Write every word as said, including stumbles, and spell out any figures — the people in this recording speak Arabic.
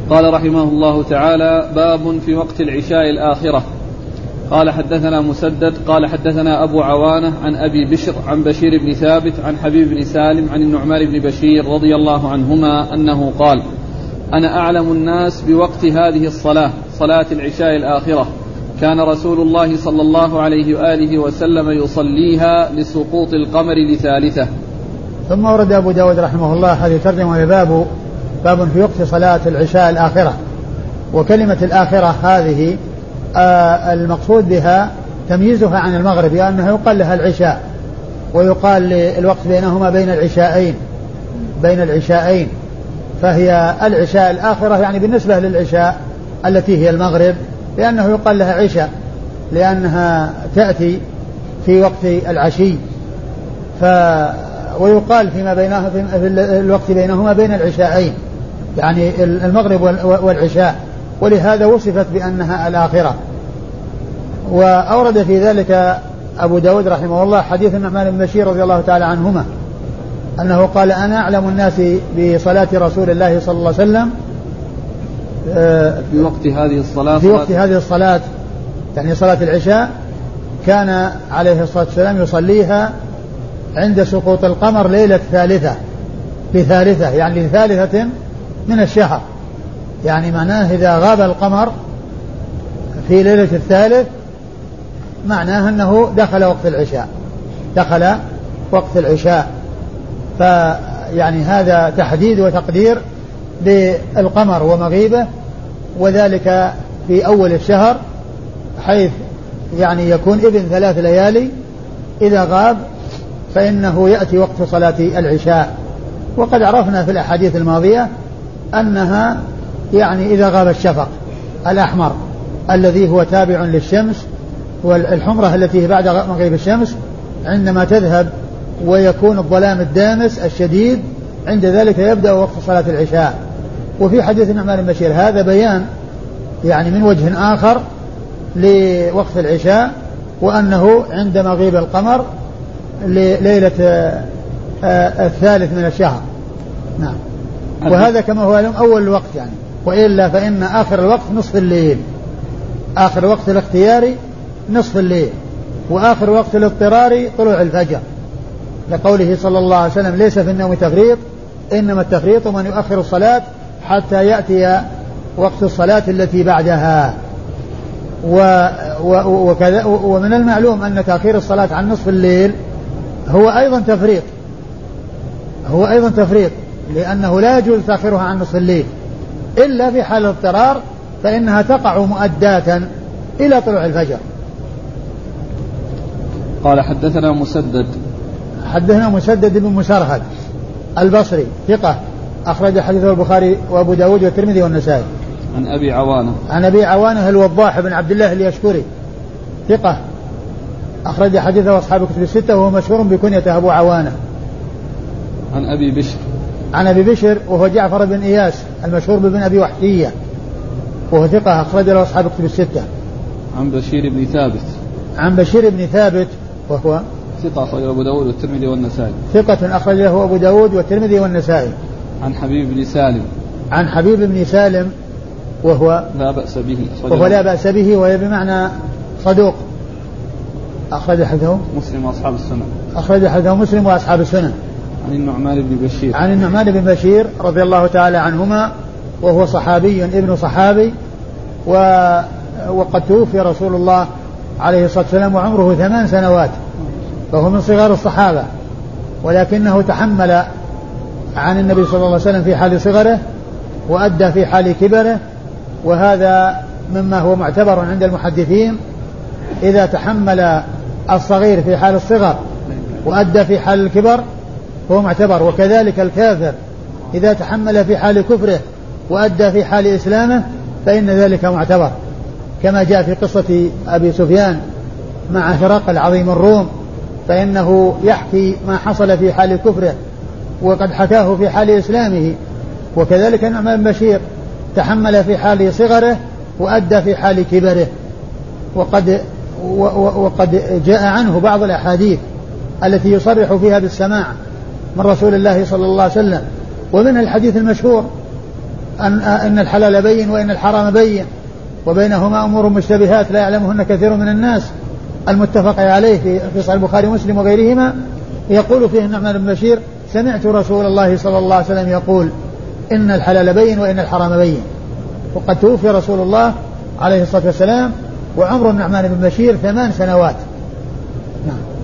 قال رحمه الله تعالى: باب في وقت العشاء الآخرة. قال حدثنا مسدد قال حدثنا أبو عوانة عن أبي بشر عن بشير بن ثابت عن حبيب بن سالم عن النعمان بن بشير رضي الله عنهما أنه قال: أنا أعلم الناس بوقت هذه الصلاة، صلاة العشاء الآخرة، كان رسول الله صلى الله عليه وآله وسلم يصليها لسقوط القمر لثالثة. ثم ورد أبو داود رحمه الله هذه ترجمة باب باب في وقت صلاة العشاء الآخرة. وكلمة الآخرة هذه آه المقصود بها تمييزها عن المغرب، لأنه يعني يقال لها العشاء، ويقال للوقت بينهما بين العشاءين بين العشاءين فهي العشاء الآخرة يعني بالنسبة للعشاء التي هي المغرب، لأنه يقال لها عشاء لأنها تأتي في وقت العشي. ف ويقال فيما بينها في الوقت بينهما بين العشاءين يعني المغرب والعشاء، ولهذا وصفت بأنها الآخرة. وأورد في ذلك أبو داود رحمه الله حديث النعمان بن بشير رضي الله تعالى عنهما أنه قال: أنا أعلم الناس بصلاة رسول الله صلى الله عليه وسلم في وقت هذه الصلاة في وقت هذه الصلاة يعني صلاة العشاء، كان عليه الصلاة والسلام يصليها عند سقوط القمر ليلة ثالثة بثالثة يعني لثالثة من الشهر، يعني معناه إذا غاب القمر في ليلة الثالث معناه أنه دخل وقت العشاء دخل وقت العشاء فيعني هذا تحديد وتقدير للقمر ومغيبه، وذلك في أول الشهر حيث يعني يكون ابن ثلاث ليالي، إذا غاب فإنه يأتي وقت صلاة العشاء. وقد عرفنا في الأحاديث الماضية أنها يعني إذا غاب الشفق الأحمر الذي هو تابع للشمس، والحمرة التي بعد مغيب الشمس عندما تذهب ويكون الظلام الدامس الشديد، عند ذلك يبدأ وقت صلاة العشاء. وفي حديث النعمان بن بشير هذا بيان يعني من وجه آخر لوقت العشاء، وأنه عند مغيب القمر ليلة الثالث من الشهر. نعم. وهذا كما هو لهم أول الوقت يعني، وإلا فإن آخر الوقت نصف الليل، آخر وقت الاختياري نصف الليل، وآخر وقت الاضطراري طلوع الفجر، لقوله صلى الله عليه وسلم: ليس في النوم تفريط، إنما التفريط من يؤخر الصلاة حتى يأتي وقت الصلاة التي بعدها. و و وكذا ومن المعلوم أن تأخير الصلاة عن نصف الليل هو أيضا تفريط هو أيضا تفريط لأنه لا يجوز تأخيرها عن نصف الليل إلا في حال الاضطرار، فإنها تقع مؤداة إلى طلوع الفجر. قال حدثنا مسدد حدثنا مسدد بن مسرهد البصري ثقة أخرج حديثه البخاري وأبو داود والترمذي والنسائي. عن أبي عوانة عن أبي عوانة الوضاح بن عبد الله اليشكري ثقة أخرج حديثه أصحاب الكتب الستة، وهو مشهور بكنيته أبو عوانة. عن أبي بشر عن أبي بشر وهو جعفر بن إياس المشهور بابن أبي وحشية، وهو ثقة أخرج له أصحاب الكتب الستة. عن بشير بن ثابت عن بشير بن ثابت وهو ثقة أخرج له أبو داود والترمذي والنسائي. ثقة أخرج له أبو داود والترمذي والنسائي. عن حبيب بن سالم عن حبيب بن سالم وهو لا بأس به وهو لا بأس به وهي بمعنى صدوق، أخرج حديثه مسلم وأصحاب السنن. أخرج حديثه مسلم وأصحاب السنن. عن النعمان بن بشير عن النعمان بن بشير رضي الله تعالى عنهما، وهو صحابي ابن صحابي، و وقد توفي رسول الله عليه الصلاة والسلام وعمره ثمان سنوات، فهو من صغار الصحابة، ولكنه تحمل عن النبي صلى الله عليه وسلم في حال صغره وأدى في حال كبره، وهذا مما هو معتبر عند المحدثين، إذا تحمل الصغير في حال الصغر وأدى في حال الكبر هو معتبر، وكذلك الكافر إذا تحمل في حال كفره وأدى في حال إسلامه فإن ذلك معتبر، كما جاء في قصة أبي سفيان مع هرقل عظيم الروم، فإنه يحكي ما حصل في حال كفره وقد حكاه في حال إسلامه. وكذلك النعمان بن بشير تحمل في حال صغره وأدى في حال كبره، وقد, وقد جاء عنه بعض الأحاديث التي يصرح فيها بالسماع من رسول الله صلى الله عليه وسلم، ومنها الحديث المشهور أن, أن الحلال بين وإن الحرام بين وبينهما أمور مشتبهات لا يعلمهن كثير من الناس المتفق عليه في, في صحيح البخاري ومسلم وغيرهما. يقول فيه النعمان بن بشير سمعت رسول الله صلى الله عليه وسلم يقول إن الحلال بين وإن الحرام بين. وقد توفي رسول الله عليه الصلاة والسلام وعمر النعمان بن بشير ثمان سنوات. نعم.